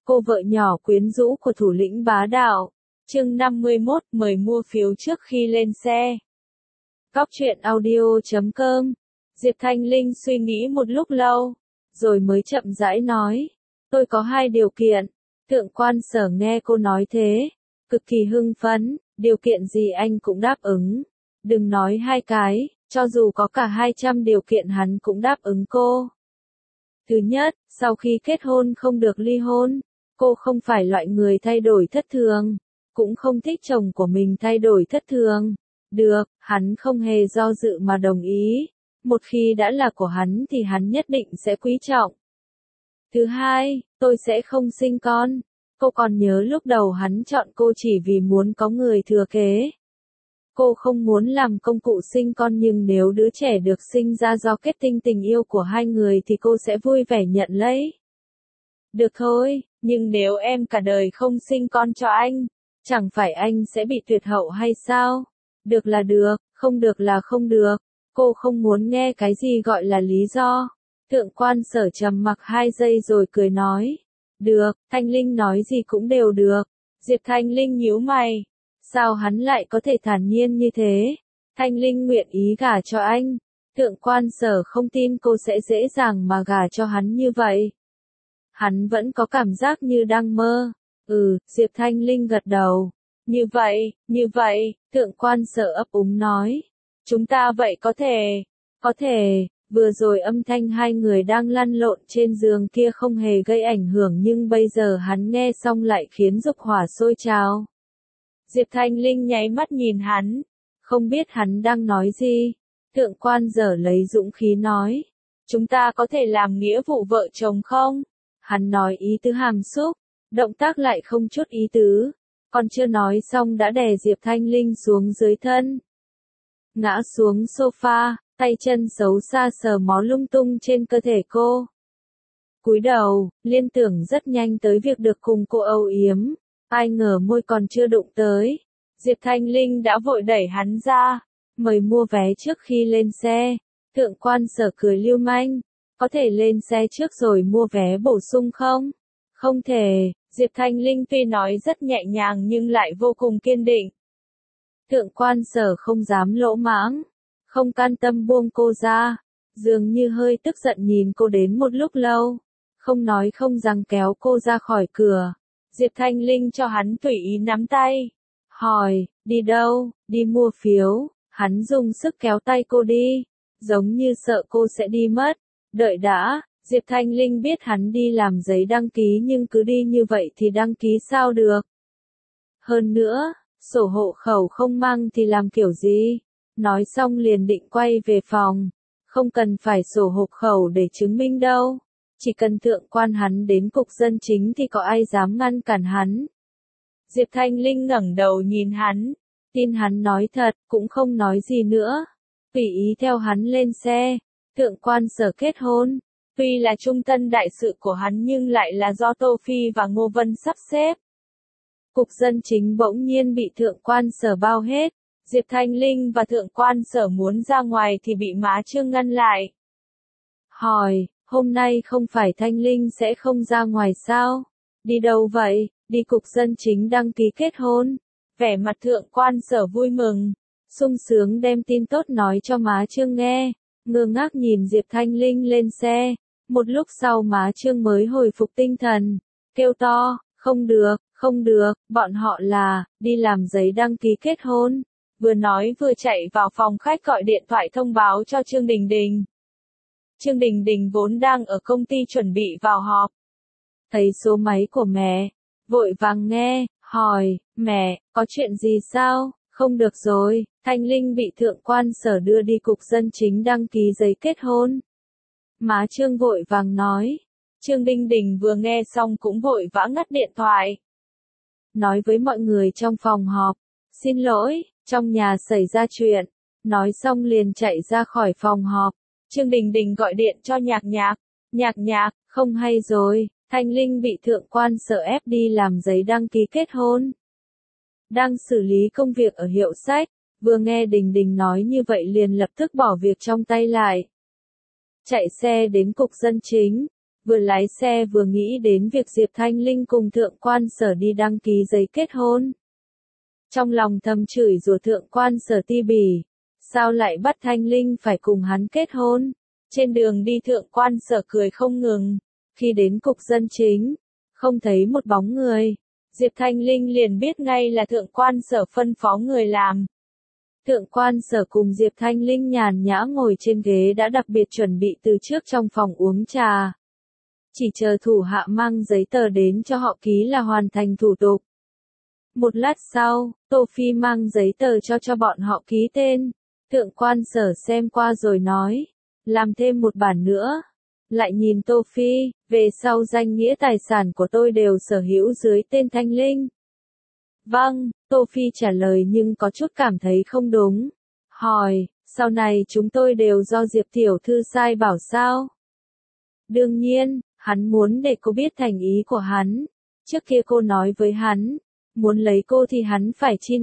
Cô vợ nhỏ quyến rũ của thủ lĩnh bá đạo. Chương 51, mời mua phiếu trước khi lên xe. Góc truyện audio.com. Diệp Thanh Linh suy nghĩ một lúc lâu, rồi mới chậm rãi nói. Tôi có 2 điều kiện. Thượng quan Sở nghe cô nói thế, cực kỳ hưng phấn, điều kiện gì anh cũng đáp ứng. Đừng nói 2 cái, cho dù có cả 200 điều kiện hắn cũng đáp ứng cô. Thứ nhất, sau khi kết hôn không được ly hôn. Cô không phải loại người thay đổi thất thường, cũng không thích chồng của mình thay đổi thất thường. Được, hắn không hề do dự mà đồng ý. Một khi đã là của hắn thì hắn nhất định sẽ quý trọng. Thứ hai, tôi sẽ không sinh con. Cô còn nhớ lúc đầu hắn chọn cô chỉ vì muốn có người thừa kế. Cô không muốn làm công cụ sinh con, nhưng nếu đứa trẻ được sinh ra do kết tinh tình yêu của 2 người thì cô sẽ vui vẻ nhận lấy. Được thôi, nhưng nếu em cả đời không sinh con cho anh, chẳng phải anh sẽ bị tuyệt hậu hay sao? Được là được, không được là không được. Cô không muốn nghe cái gì gọi là lý do. Thượng quan Sở trầm mặc 2 giây rồi cười nói. Được, Thanh Linh nói gì cũng đều được. Diệp Thanh Linh nhíu mày. Sao hắn lại có thể thản nhiên như thế? Thanh Linh nguyện ý gả cho anh. Thượng quan Sở không tin cô sẽ dễ dàng mà gả cho hắn như vậy. Hắn vẫn có cảm giác như đang mơ. Diệp Thanh Linh gật đầu. Như vậy, Thượng quan Sở ấp úng nói. Chúng ta vậy có thể, vừa rồi âm thanh 2 người đang lăn lộn trên giường kia không hề gây ảnh hưởng, nhưng bây giờ hắn nghe xong lại khiến dục hỏa sôi trào. Diệp Thanh Linh nháy mắt nhìn hắn, không biết hắn đang nói gì. Thượng quan Sở lấy dũng khí nói. Chúng ta có thể làm nghĩa vụ vợ chồng không? Hắn nói ý tứ hàm xúc, động tác lại không chút ý tứ. Còn chưa nói xong đã đè Diệp Thanh Linh xuống dưới thân. Ngã xuống sofa, tay chân xấu xa sờ mó lung tung trên cơ thể cô. Cúi đầu, liên tưởng rất nhanh tới việc được cùng cô âu yếm. Ai ngờ môi còn chưa đụng tới, Diệp Thanh Linh đã vội đẩy hắn ra. Mời mua vé trước khi lên xe. Thượng quan Sở cười lưu manh. Có thể lên xe trước rồi mua vé bổ sung không? Không thể, Diệp Thanh Linh tuy nói rất nhẹ nhàng nhưng lại vô cùng kiên định. Thượng quan Sở không dám lỗ mãng, không can tâm buông cô ra, dường như hơi tức giận nhìn cô đến một lúc lâu, không nói không rằng kéo cô ra khỏi cửa. Diệp Thanh Linh cho hắn tùy ý nắm tay, hỏi, đi đâu? Đi mua phiếu. Hắn dùng sức kéo tay cô đi, giống như sợ cô sẽ đi mất. Đợi đã, Diệp Thanh Linh biết hắn đi làm giấy đăng ký, nhưng cứ đi như vậy thì đăng ký sao được? Hơn nữa, sổ hộ khẩu không mang thì làm kiểu gì? Nói xong liền định quay về phòng. Không cần phải sổ hộ khẩu để chứng minh đâu. Chỉ cần thượng quan hắn đến cục dân chính thì có ai dám ngăn cản hắn. Diệp Thanh Linh ngẩng đầu nhìn hắn. Tin hắn nói thật, cũng không nói gì nữa. Tùy ý theo hắn lên xe. Thượng quan Sở kết hôn. Tuy là trung tân đại sự của hắn nhưng lại là do Tô Phi và Ngô Vân sắp xếp. Cục dân chính bỗng nhiên bị thượng quan Sở bao hết. Diệp Thanh Linh và thượng quan Sở muốn ra ngoài thì bị má Trương ngăn lại. Hỏi, hôm nay không phải Thanh Linh sẽ không ra ngoài sao? Đi đâu vậy? Đi cục dân chính đăng ký kết hôn. Vẻ mặt thượng quan Sở vui mừng, sung sướng đem tin tốt nói cho má Trương nghe. Ngơ ngác nhìn Diệp Thanh Linh lên xe. Một lúc sau má Trương mới hồi phục tinh thần, kêu to, không được, bọn họ là, đi làm giấy đăng ký kết hôn. Vừa nói vừa chạy vào phòng khách gọi điện thoại thông báo cho Trương Đình Đình. Trương Đình Đình vốn đang ở công ty chuẩn bị vào họp. Thấy số máy của mẹ, vội vàng nghe, hỏi, mẹ, có chuyện gì sao? Không được rồi, Thanh Linh bị thượng quan Sở đưa đi cục dân chính đăng ký giấy kết hôn. Má Trương vội vàng nói. Trương Đình Đình vừa nghe xong cũng vội vã ngắt điện thoại. Nói với mọi người trong phòng họp. Xin lỗi, trong nhà xảy ra chuyện. Nói xong liền chạy ra khỏi phòng họp. Trương Đình Đình gọi điện cho Nhạc Nhạc. Nhạc Nhạc, không hay rồi, Thanh Linh bị thượng quan Sở ép đi làm giấy đăng ký kết hôn. Đang xử lý công việc ở hiệu sách, vừa nghe Đình Đình nói như vậy liền lập tức bỏ việc trong tay lại. Chạy xe đến cục dân chính, vừa lái xe vừa nghĩ đến việc Diệp Thanh Linh cùng Thượng Quan Sở đi đăng ký giấy kết hôn. Trong lòng thầm chửi rủa Thượng Quan Sở ti bỉ, sao lại bắt Thanh Linh phải cùng hắn kết hôn. Trên đường đi Thượng Quan Sở cười không ngừng, khi đến cục dân chính, không thấy một bóng người. Diệp Thanh Linh liền biết ngay là Thượng Quan Sở phân phó người làm. Thượng Quan Sở cùng Diệp Thanh Linh nhàn nhã ngồi trên ghế đã đặc biệt chuẩn bị từ trước trong phòng uống trà. Chỉ chờ thủ hạ mang giấy tờ đến cho họ ký là hoàn thành thủ tục. Một lát sau, Tô Phi mang giấy tờ cho bọn họ ký tên. Thượng Quan Sở xem qua rồi nói, làm thêm một bản nữa. Lại nhìn Tô Phi, về sau danh nghĩa tài sản của tôi đều sở hữu dưới tên Thanh Linh. Vâng, Tô Phi trả lời nhưng có chút cảm thấy không đúng. Hỏi, sau này chúng tôi đều do Diệp tiểu thư sai bảo sao? Đương nhiên, hắn muốn để cô biết thành ý của hắn. Trước kia cô nói với hắn, muốn lấy cô thì hắn phải chi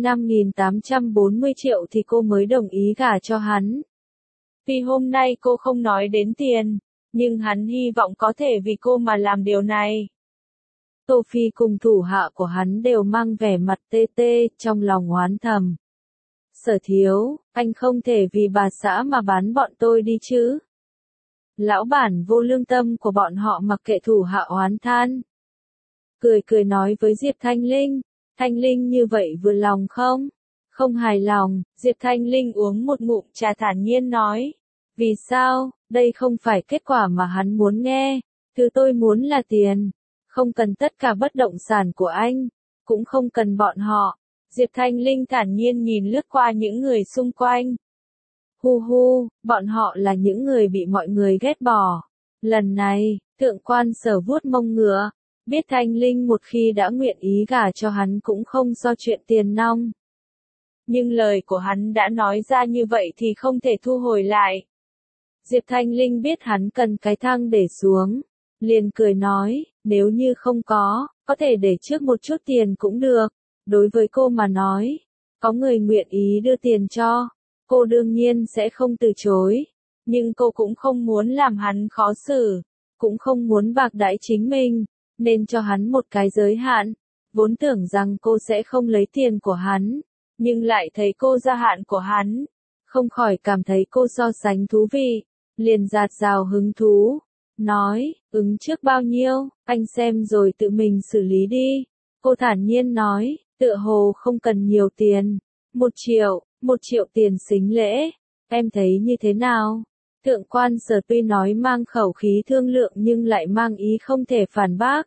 5.840 triệu thì cô mới đồng ý gả cho hắn. Vì hôm nay cô không nói đến tiền, nhưng hắn hy vọng có thể vì cô mà làm điều này. Tô Phi cùng thủ hạ của hắn đều mang vẻ mặt tê tê, trong lòng oán thầm. Sở thiếu, anh không thể vì bà xã mà bán bọn tôi đi chứ. Lão bản vô lương tâm của bọn họ mặc kệ thủ hạ oán than. Cười nói với Diệp Thanh Linh như vậy vừa lòng không? Không hài lòng, Diệp Thanh Linh uống một ngụm trà thản nhiên nói. Vì sao, đây không phải kết quả mà hắn muốn nghe, thứ tôi muốn là tiền. Không cần tất cả bất động sản của anh, cũng không cần bọn họ. Diệp Thanh Linh thản nhiên nhìn lướt qua những người xung quanh. Hu, bọn họ là những người bị mọi người ghét bỏ. Lần này, Thượng Quan Sở vuốt mông ngựa, biết Thanh Linh một khi đã nguyện ý gả cho hắn cũng không do chuyện tiền nong. Nhưng lời của hắn đã nói ra như vậy thì không thể thu hồi lại. Diệp Thanh Linh biết hắn cần cái thang để xuống, liền cười nói, nếu như không có thể để trước một chút tiền cũng được. Đối với cô mà nói, có người nguyện ý đưa tiền cho, cô đương nhiên sẽ không từ chối. Nhưng cô cũng không muốn làm hắn khó xử, cũng không muốn bạc đãi chính mình, nên cho hắn một cái giới hạn. Vốn tưởng rằng cô sẽ không lấy tiền của hắn, nhưng lại thấy cô gia hạn của hắn, không khỏi cảm thấy cô so sánh thú vị, liền dạt dào hứng thú, nói, ứng trước bao nhiêu, anh xem rồi tự mình xử lý đi. Cô thản nhiên nói, tựa hồ không cần nhiều tiền, 1 triệu tiền sính lễ, em thấy như thế nào? Thượng Quan Sở tuy nói mang khẩu khí thương lượng nhưng lại mang ý không thể phản bác.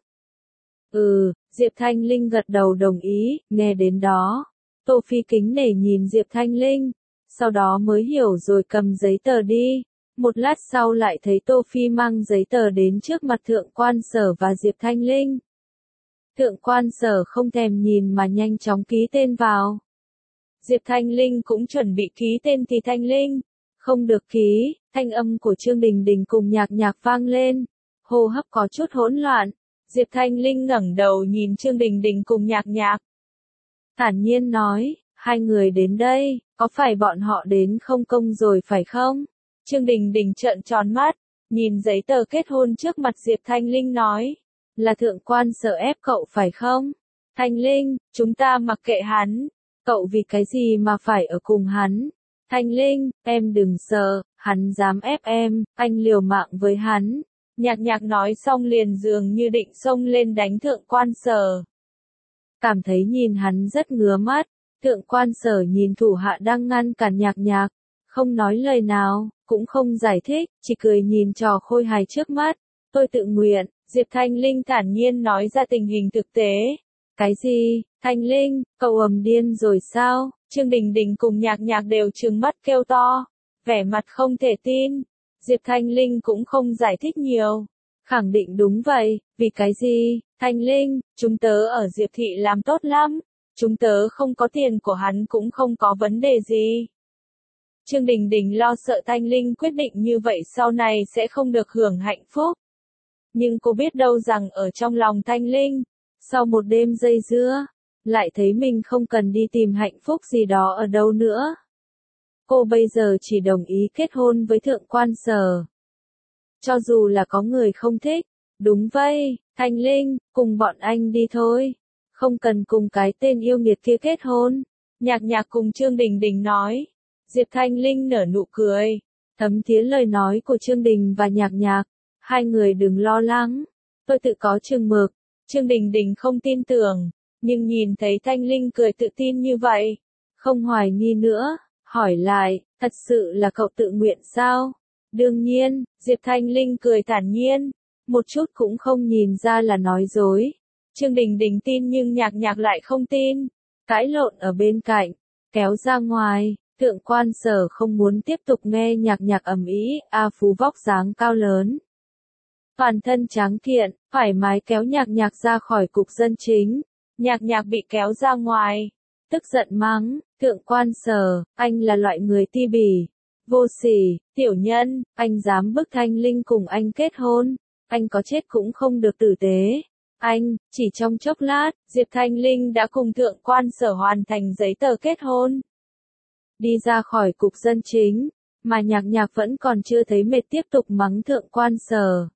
Diệp Thanh Linh gật đầu đồng ý, nghe đến đó. Tô Phi kính nể nhìn Diệp Thanh Linh, sau đó mới hiểu rồi cầm giấy tờ đi. Một lát sau lại thấy Tô Phi mang giấy tờ đến trước mặt Thượng Quan Sở và Diệp Thanh Linh. Thượng Quan Sở không thèm nhìn mà nhanh chóng ký tên vào. Diệp Thanh Linh cũng chuẩn bị ký tên thì Thanh Linh không được ký. Thanh âm của Trương Đình Đình cùng Nhạc vang lên, hô hấp có chút hỗn loạn. Diệp Thanh Linh ngẩng đầu nhìn Trương Đình Đình cùng Nhạc. Thản nhiên nói, hai người đến đây, có phải bọn họ đến không công rồi phải không? Trương Đình Đình trợn tròn mắt, nhìn giấy tờ kết hôn trước mặt Diệp Thanh Linh nói, là Thượng Quan Sở ép cậu phải không? Thanh Linh, chúng ta mặc kệ hắn, cậu vì cái gì mà phải ở cùng hắn? Thanh Linh, em đừng sợ, hắn dám ép em, anh liều mạng với hắn. Nhạc nói xong liền dường như định xông lên đánh Thượng Quan Sở. Cảm thấy nhìn hắn rất ngứa mắt, Thượng Quan Sở nhìn thủ hạ đang ngăn cản Nhạc, không nói lời nào, cũng không giải thích, chỉ cười nhìn trò khôi hài trước mắt. Tôi tự nguyện, Diệp Thanh Linh thản nhiên nói ra tình hình thực tế. Cái gì, Thanh Linh, cậu điên rồi sao? Trương Đình Đình cùng Nhạc đều trừng mắt kêu to, vẻ mặt không thể tin. Diệp Thanh Linh cũng không giải thích nhiều, khẳng định đúng vậy, vì cái gì? Thanh Linh, chúng tớ ở Diệp Thị làm tốt lắm, chúng tớ không có tiền của hắn cũng không có vấn đề gì. Trương Đình Đình lo sợ Thanh Linh quyết định như vậy sau này sẽ không được hưởng hạnh phúc. Nhưng cô biết đâu rằng ở trong lòng Thanh Linh, sau một đêm dây dưa, lại thấy mình không cần đi tìm hạnh phúc gì đó ở đâu nữa. Cô bây giờ chỉ đồng ý kết hôn với Thượng Quan Sở. Cho dù là có người không thích, Đúng vậy, Thanh Linh, cùng bọn anh đi thôi. Không cần cùng cái tên yêu nghiệt kia kết hôn. Nhạc Nhạc cùng Trương Đình Đình nói. Diệp Thanh Linh nở nụ cười. Thấm thía lời nói của Trương Đình và Nhạc Nhạc. Hai người đừng lo lắng. Tôi tự có chừng mực. Trương Đình Đình không tin tưởng. Nhưng nhìn thấy Thanh Linh cười tự tin như vậy. Không hoài nghi nữa. Hỏi lại, thật sự là cậu tự nguyện sao? Đương nhiên, Diệp Thanh Linh cười thản nhiên. Một chút cũng không nhìn ra là nói dối. Trương Đình Đình tin nhưng Nhạc Nhạc lại không tin. Cãi lộn ở bên cạnh. Kéo ra ngoài. Thượng quan Sở không muốn tiếp tục nghe Nhạc Nhạc ầm ĩ. A Phú vóc dáng cao lớn. Toàn thân tráng kiện, thoải mái kéo Nhạc Nhạc ra khỏi cục dân chính. Nhạc Nhạc bị kéo ra ngoài. Tức giận mắng, Thượng quan Sở, anh là loại người ti bỉ. Vô sỉ, tiểu nhân, anh dám bức Thanh Linh cùng anh kết hôn. Anh có chết cũng không được tử tế. Anh, chỉ trong chốc lát, Diệp Thanh Linh đã cùng Thượng quan Sở hoàn thành giấy tờ kết hôn. Đi ra khỏi cục dân chính, mà Nhạc Nhạc vẫn còn chưa thấy mệt tiếp tục mắng Thượng quan Sở.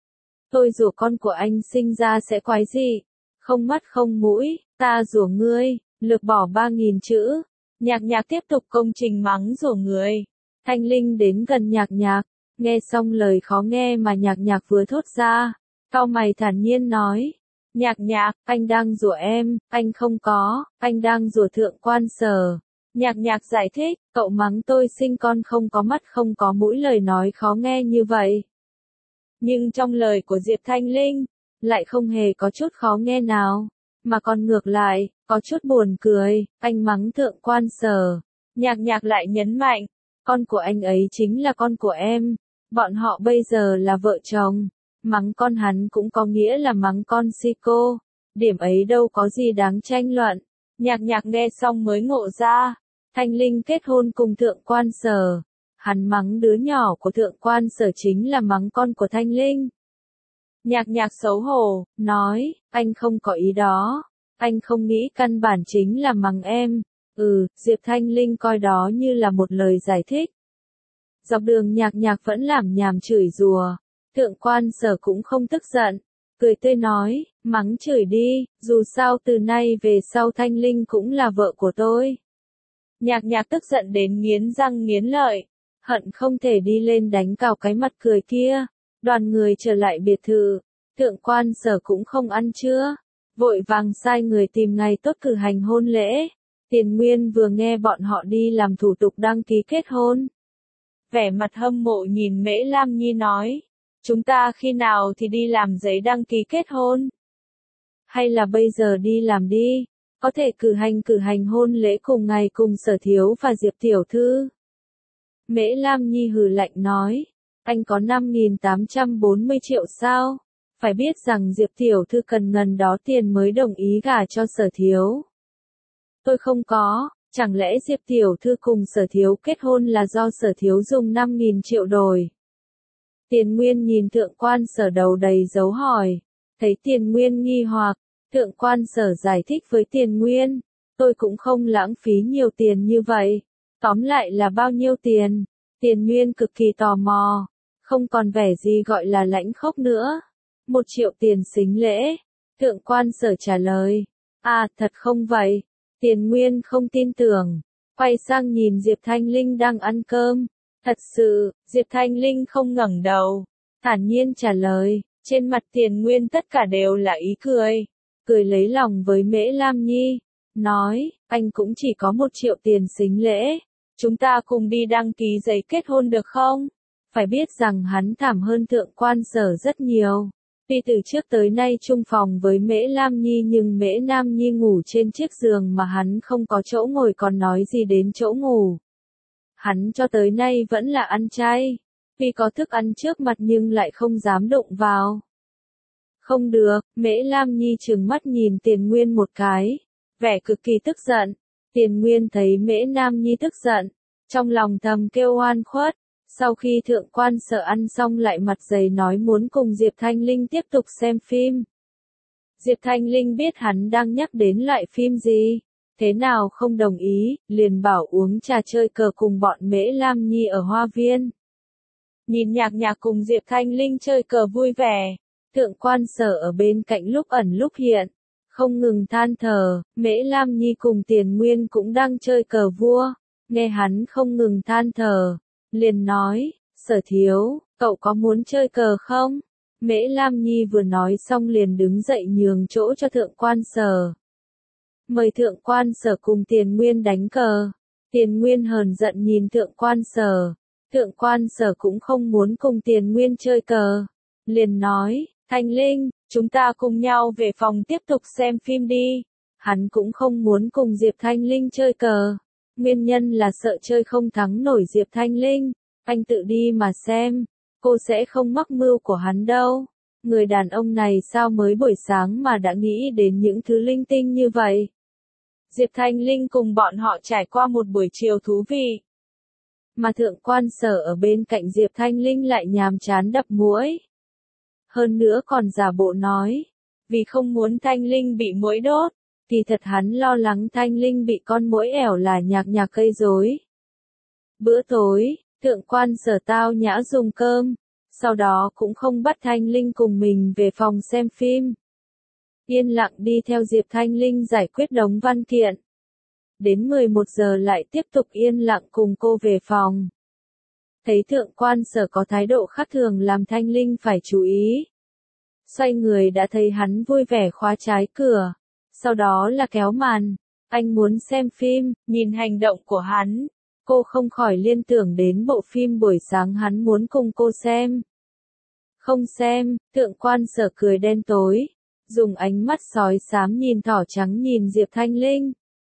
Tôi rủa con của anh sinh ra sẽ quái dị. Không mắt không mũi, ta rủa ngươi, lược bỏ 3.000 chữ. Nhạc Nhạc tiếp tục công trình mắng rủa người. Thanh Linh đến gần Nhạc Nhạc, nghe xong lời khó nghe mà Nhạc Nhạc vừa thốt ra. Cau mày thản nhiên nói. Nhạc Nhạc, anh đang rủa em, anh không có, anh đang rủa Thượng quan Sở. Nhạc Nhạc giải thích, cậu mắng tôi sinh con không có mắt không có mũi lời nói khó nghe như vậy. Nhưng trong lời của Diệp Thanh Linh, lại không hề có chút khó nghe nào, mà còn ngược lại, có chút buồn cười, anh mắng Thượng quan Sở. Nhạc Nhạc lại nhấn mạnh, con của anh ấy chính là con của em, bọn họ bây giờ là vợ chồng, mắng con hắn cũng có nghĩa là mắng con si cô, điểm ấy đâu có gì đáng tranh luận. Nhạc Nhạc nghe xong mới ngộ ra, Thanh Linh kết hôn cùng Thượng quan Sở. Hắn mắng đứa nhỏ của Thượng quan Sở chính là mắng con của Thanh Linh. Nhạc Nhạc xấu hổ, nói, anh không có ý đó. Anh không nghĩ căn bản chính là mắng em. Diệp Thanh Linh coi đó như là một lời giải thích. Dọc đường Nhạc Nhạc vẫn làm nhảm chửi rủa. Thượng quan Sở cũng không tức giận. Cười tươi nói, mắng chửi đi, dù sao từ nay về sau Thanh Linh cũng là vợ của tôi. Nhạc Nhạc tức giận đến nghiến răng nghiến lợi. Hận không thể đi lên đánh cào cái mặt cười kia. Đoàn người trở lại biệt thự. Thượng quan Sở cũng không ăn trưa. Vội vàng sai người tìm ngày tốt cử hành hôn lễ. Tiền Nguyên vừa nghe bọn họ đi làm thủ tục đăng ký kết hôn. Vẻ mặt hâm mộ nhìn Mễ Lam Nhi nói. Chúng ta khi nào thì đi làm giấy đăng ký kết hôn? Hay là bây giờ đi làm đi? Có thể cử hành hôn lễ cùng ngày cùng Sở Thiếu và Diệp Tiểu Thư. Mễ Lam Nhi hừ lạnh nói, anh có 5.840 triệu sao? Phải biết rằng Diệp Tiểu Thư cần ngần đó tiền mới đồng ý gả cho Sở Thiếu. Tôi không có, chẳng lẽ Diệp Tiểu Thư cùng Sở Thiếu kết hôn là do Sở Thiếu dùng 5.000 triệu đổi? Tiền Nguyên nhìn Thượng quan Sở đầu đầy dấu hỏi, thấy Tiền Nguyên nghi hoặc, Thượng quan Sở giải thích với Tiền Nguyên, tôi cũng không lãng phí nhiều tiền như vậy. Tóm lại là bao nhiêu tiền? Tiền Nguyên cực kỳ tò mò, không còn vẻ gì gọi là lãnh khốc nữa. 1 triệu tiền sính lễ. Thượng quan Sở trả lời. À, thật không vậy? Tiền Nguyên không tin tưởng. Quay sang nhìn Diệp Thanh Linh đang ăn cơm. Thật sự, Diệp Thanh Linh không ngẩng đầu. Thản nhiên trả lời. Trên mặt Tiền Nguyên tất cả đều là ý cười. Cười lấy lòng với Mễ Lam Nhi. Nói, anh cũng chỉ có 1 triệu tiền sính lễ. Chúng ta cùng đi đăng ký giấy kết hôn được không? Phải biết rằng hắn thảm hơn Thượng quan Sở rất nhiều. Tuy từ trước tới nay chung phòng với Mễ Lam Nhi nhưng Mễ Lam Nhi ngủ trên chiếc giường mà hắn không có chỗ ngồi còn nói gì đến chỗ ngủ. Hắn cho tới nay vẫn là ăn chay. Tuy có thức ăn trước mặt nhưng lại không dám đụng vào. Không được, Mễ Lam Nhi trừng mắt nhìn Tiền Nguyên một cái. Vẻ cực kỳ tức giận. Tiền Nguyên thấy Mễ Lam Nhi tức giận. Trong lòng thầm kêu oan khuất. Sau khi Thượng quan Sở ăn xong lại mặt dày nói muốn cùng Diệp Thanh Linh tiếp tục xem phim. Diệp Thanh Linh biết hắn đang nhắc đến loại phim gì. Thế nào không đồng ý, liền bảo uống trà chơi cờ cùng bọn Mễ Lam Nhi ở hoa viên. Nhìn Nhạc Nhạc cùng Diệp Thanh Linh chơi cờ vui vẻ. Thượng quan Sở ở bên cạnh lúc ẩn lúc hiện, không ngừng than thở. Mễ Lam Nhi cùng Tiền Nguyên cũng đang chơi cờ vua, nghe hắn không ngừng than thở, liền nói, Sở thiếu, cậu có muốn chơi cờ không? Mễ Lam Nhi vừa nói xong liền đứng dậy nhường chỗ cho Thượng quan Sở. Mời Thượng quan Sở cùng Tiền Nguyên đánh cờ. Tiền Nguyên hờn giận nhìn Thượng quan Sở. Thượng quan Sở cũng không muốn cùng Tiền Nguyên chơi cờ. Liền nói, Thanh Linh, chúng ta cùng nhau về phòng tiếp tục xem phim đi. Hắn cũng không muốn cùng Diệp Thanh Linh chơi cờ. Nguyên nhân là sợ chơi không thắng nổi Diệp Thanh Linh. Anh tự đi mà xem, cô sẽ không mắc mưu của hắn đâu. Người đàn ông này sao mới buổi sáng mà đã nghĩ đến những thứ linh tinh như vậy. Diệp Thanh Linh cùng bọn họ trải qua một buổi chiều thú vị. Mà Thượng quan Sở ở bên cạnh Diệp Thanh Linh lại nhàm chán đập muỗi. Hơn nữa còn giả bộ nói, vì không muốn Thanh Linh bị muỗi đốt, thì thật hắn lo lắng Thanh Linh bị con muỗi ẻo là nhạc nhạc gây rối. Bữa tối, Thượng quan Sở tao nhã dùng cơm, sau đó cũng không bắt Thanh Linh cùng mình về phòng xem phim. Yên lặng đi theo Diệp Thanh Linh giải quyết đống văn kiện. Đến 11 giờ lại tiếp tục yên lặng cùng cô về phòng. Thấy Thượng quan Sở có thái độ khác thường làm Thanh Linh phải chú ý. Xoay người đã thấy hắn vui vẻ khóa trái cửa. Sau đó là kéo màn. Anh muốn xem phim, nhìn hành động của hắn. Cô không khỏi liên tưởng đến bộ phim buổi sáng hắn muốn cùng cô xem. Không xem, Thượng quan Sở cười đen tối. Dùng ánh mắt sói xám nhìn thỏ trắng nhìn Diệp Thanh Linh.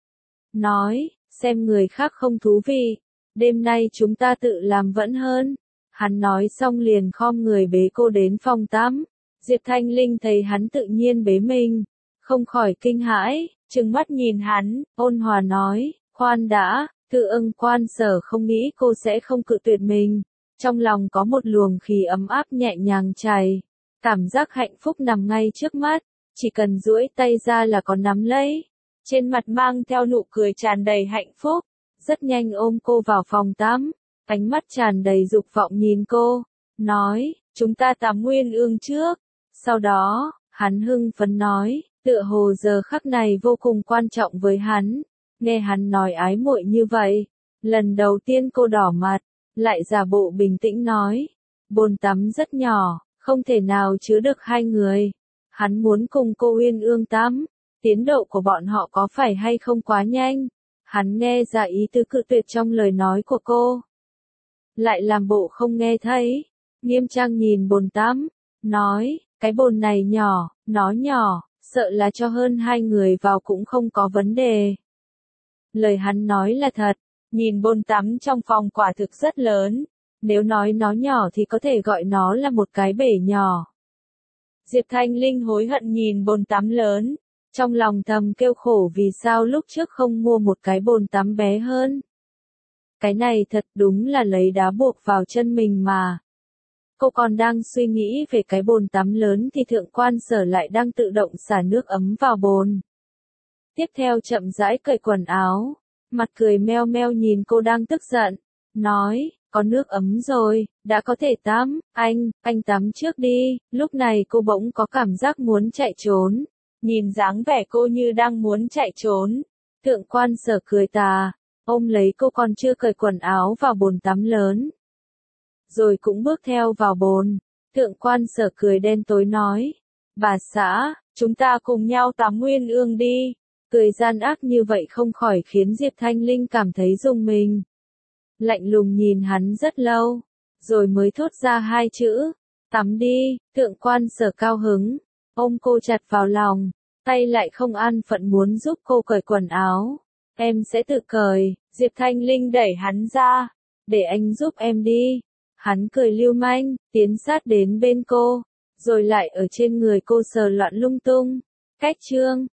Nói, xem người khác không thú vị. Đêm nay chúng ta tự làm vẫn hơn. Hắn nói xong liền khom người bế cô đến phòng tắm. Diệp Thanh Linh thấy hắn tự nhiên bế mình. Không khỏi kinh hãi, trừng mắt nhìn hắn, ôn hòa nói, khoan đã, Thượng quan Sở không nghĩ cô sẽ không cự tuyệt mình. Trong lòng có một luồng khí ấm áp nhẹ nhàng chảy. Cảm giác hạnh phúc nằm ngay trước mắt, chỉ cần duỗi tay ra là có nắm lấy. Trên mặt mang theo nụ cười tràn đầy hạnh phúc, rất nhanh ôm cô vào phòng tắm, ánh mắt tràn đầy dục vọng nhìn cô, nói, chúng ta tắm Nguyên Ương trước. Sau đó, hắn hưng phấn nói, tựa hồ giờ khắc này vô cùng quan trọng với hắn. Nghe hắn nói ái muội như vậy, lần đầu tiên cô đỏ mặt, lại giả bộ bình tĩnh nói, bồn tắm rất nhỏ, không thể nào chứa được hai người. Hắn muốn cùng cô Uyên Ương tắm, tiến độ của bọn họ có phải hay không quá nhanh? Hắn nghe ra ý tứ cự tuyệt trong lời nói của cô. Lại làm bộ không nghe thấy, nghiêm trang nhìn bồn tắm, nói, cái bồn này nhỏ, nó nhỏ, sợ là cho hơn hai người vào cũng không có vấn đề. Lời hắn nói là thật, nhìn bồn tắm trong phòng quả thực rất lớn, nếu nói nó nhỏ thì có thể gọi nó là một cái bể nhỏ. Diệp Thanh Linh hối hận nhìn bồn tắm lớn, trong lòng thầm kêu khổ vì sao lúc trước không mua một cái bồn tắm bé hơn. Cái này thật đúng là lấy đá buộc vào chân mình mà. Cô còn đang suy nghĩ về cái bồn tắm lớn thì Thượng quan Sở lại đang tự động xả nước ấm vào bồn. Tiếp theo chậm rãi cởi quần áo, mặt cười meo meo nhìn cô đang tức giận, nói, có nước ấm rồi, đã có thể tắm, anh tắm trước đi. Lúc này cô bỗng có cảm giác muốn chạy trốn, nhìn dáng vẻ cô như đang muốn chạy trốn. Thượng quan Sở cười tà, ôm lấy cô còn chưa cởi quần áo vào bồn tắm lớn. Rồi cũng bước theo vào bồn. Thượng quan Sở cười đen tối nói, bà xã, chúng ta cùng nhau tắm Nguyên Ương đi. Cười gian ác như vậy không khỏi khiến Diệp Thanh Linh cảm thấy rùng mình. Lạnh lùng nhìn hắn rất lâu, rồi mới thốt ra hai chữ, tắm đi. Thượng quan Sở cao hứng, ôm cô chặt vào lòng, tay lại không an phận muốn giúp cô cởi quần áo. Em sẽ tự cởi. Diệp Thanh Linh đẩy hắn ra, để anh giúp em đi. Hắn cười lưu manh, tiến sát đến bên cô, rồi lại ở trên người cô sờ loạn lung tung. Cách chương